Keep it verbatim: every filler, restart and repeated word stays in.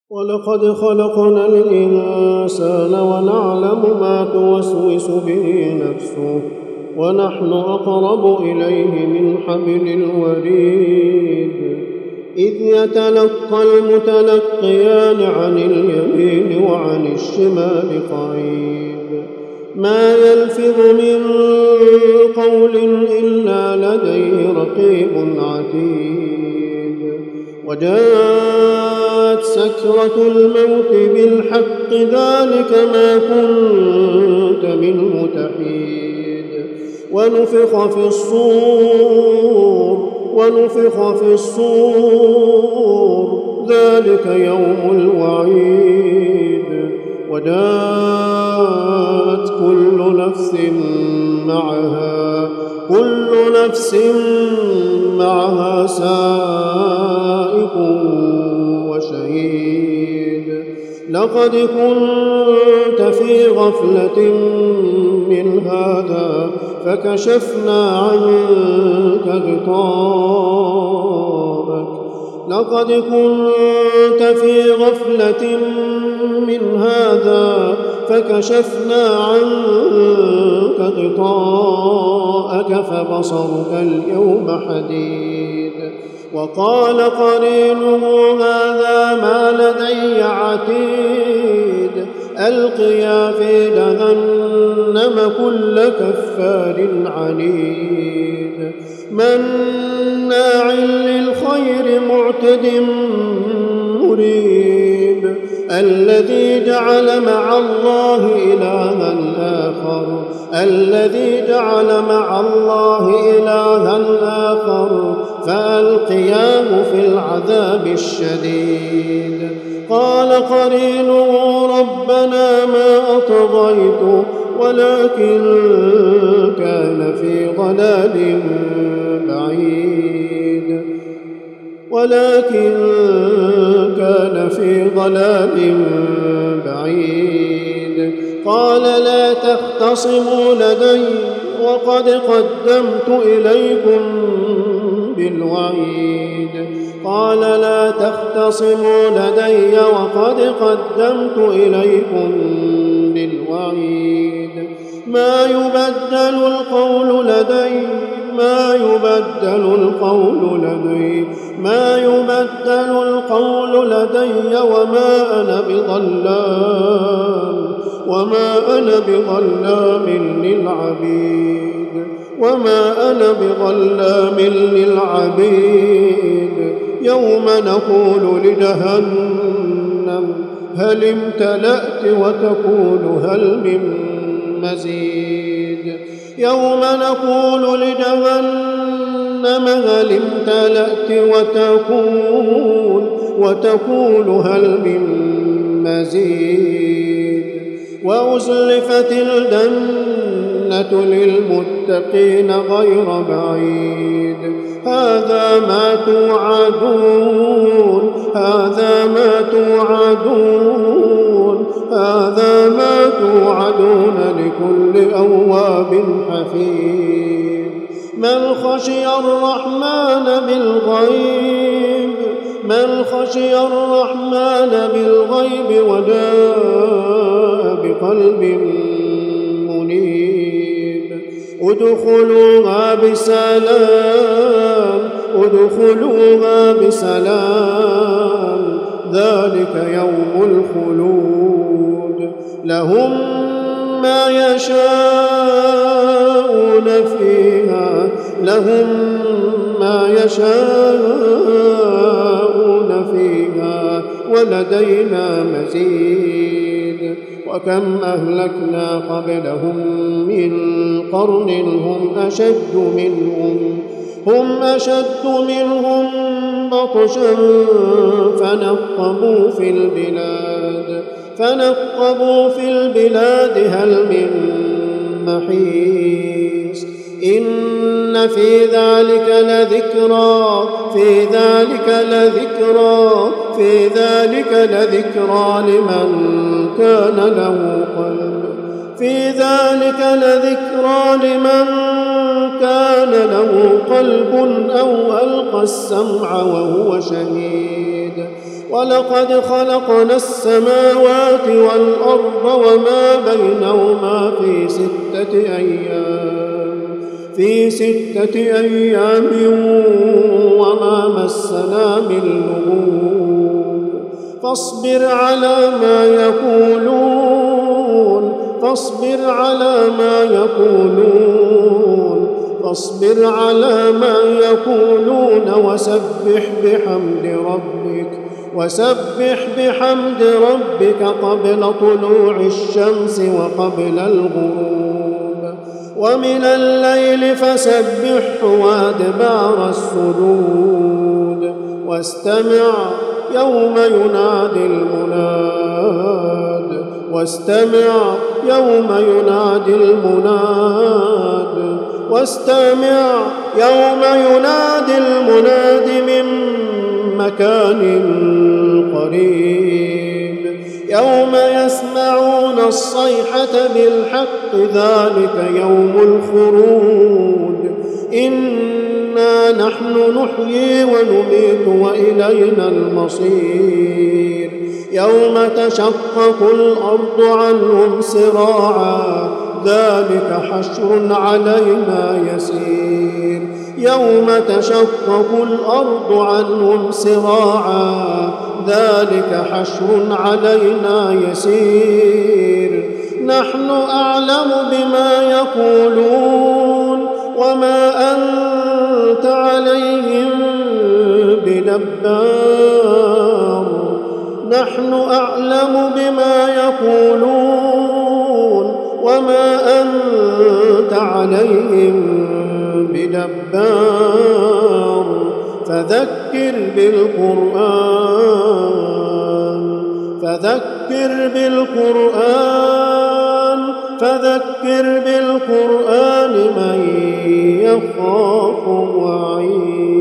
ولقد خلقنا الإنسان ونعلم ما توسوس به نفسه ونحن أقرب إليه من حبل الوريد إذ يتلقى المتلقيان عن اليمين وعن الشمال قعيد ما يلفظ من قول إلا لديه رقيب عتيد وجاءت سكرة الموت بالحق ذلك ما كنت منه تحيد ونفخ في الصور ونفخ في الصور ذلك يوم الوعيد وجاءت كل نفس معها كل نفس معها سائق وشهيد لقد كنت في غفلة من هذا فكشفنا عنك غطاءك لقد كنت في غفلة من هذا فكشفنا عنك غطاءك فبصرك اليوم حديد وقال قرينه هذا ما لدي عتيد ألقيا في جهنم كل كفار عنيد مناع للخير معتد مريب الذي جعل مع الله إلها آخر الذي جعل مع الله إلها آخر فألقياه في العذاب الشديد قال قرينه ربنا ما أطغيته ولكن كان في ضلال بعيد ولكن كان في ضلال بعيد قال لا تختصموا لدي وقد قدمت إليكم بالوعيد قال لا تختصموا لدي وقد قدمت إليكم بالوعيد ما يبدل القول لدي ما يبدل القول لدي ما يبدل القول لدي وما أنا بظلام وما أنا بظلام للعبيد وما أنا بظلام للعبيد يوم نقول لجهنم هل امتلأت وتقول هل من مزيد يوم نقول لجهنم هل امتلأت وتقول وتقول هل من مزيد وأزلفت الجنة للمتقين غير بعيد هذا ما توعدون هذا ما توعدون هذا ما توعدون لكل أواب حفيظ من خشي الرحمن بالغيب من خشي الرحمن بالغيب وجاء بقلب منيب ادخلوها بسلام ادخلوها بسلام ذلك يوم الخلود لهم ما يشاءون فيها لهم ما يشاءون فيها ولدينا مزيد وكم أهلكنا قبلهم من قرن هم أشد منهم هم أشد منهم بطشا فنقبوا في البلاد فنقبوا في البلاد هل من محيص إن في ذلك لذكرى في ذلك لذكرى في ذلك لذكرى لمن كان له قلب في ذلك لذكرى لمن كان له قلب أو ألقى السمع وهو شهيد ولقد خلقنا السماوات والأرض وما بينهما في ستة أيام في ستة أيام وما مسنا من لغوب فاصبر على ما يقولون فاصبر على ما يقولون فاصبر على ما يقولون وسبح بحمد ربك وسبح بحمد ربك قبل طلوع الشمس وقبل الغروب ومن الليل فسبحه وأدبار السجود واستمع يوم ينادي المناد واستمع يوم ينادي المناد واستمع يوم ينادي المناد من مكان قريب يوم يسمعون الصيحة بالحق ذلك يوم الخروج إنا نحن نحيي ونميت وإلينا المصير يوم تشقق الأرض عنهم سراعا ذلك حشر علينا يسير يوم تشقق الأرض عنهم سراعا ذلك حشر علينا يسير نحن أعلم بما يقولون وما أنت عليهم بجبار نحن أعلم بما يقولون وما أنت عليهم بجبار فذكر بالقرآن فذكر بالقرآن فذكر بالقرآن من يخاف وعيد.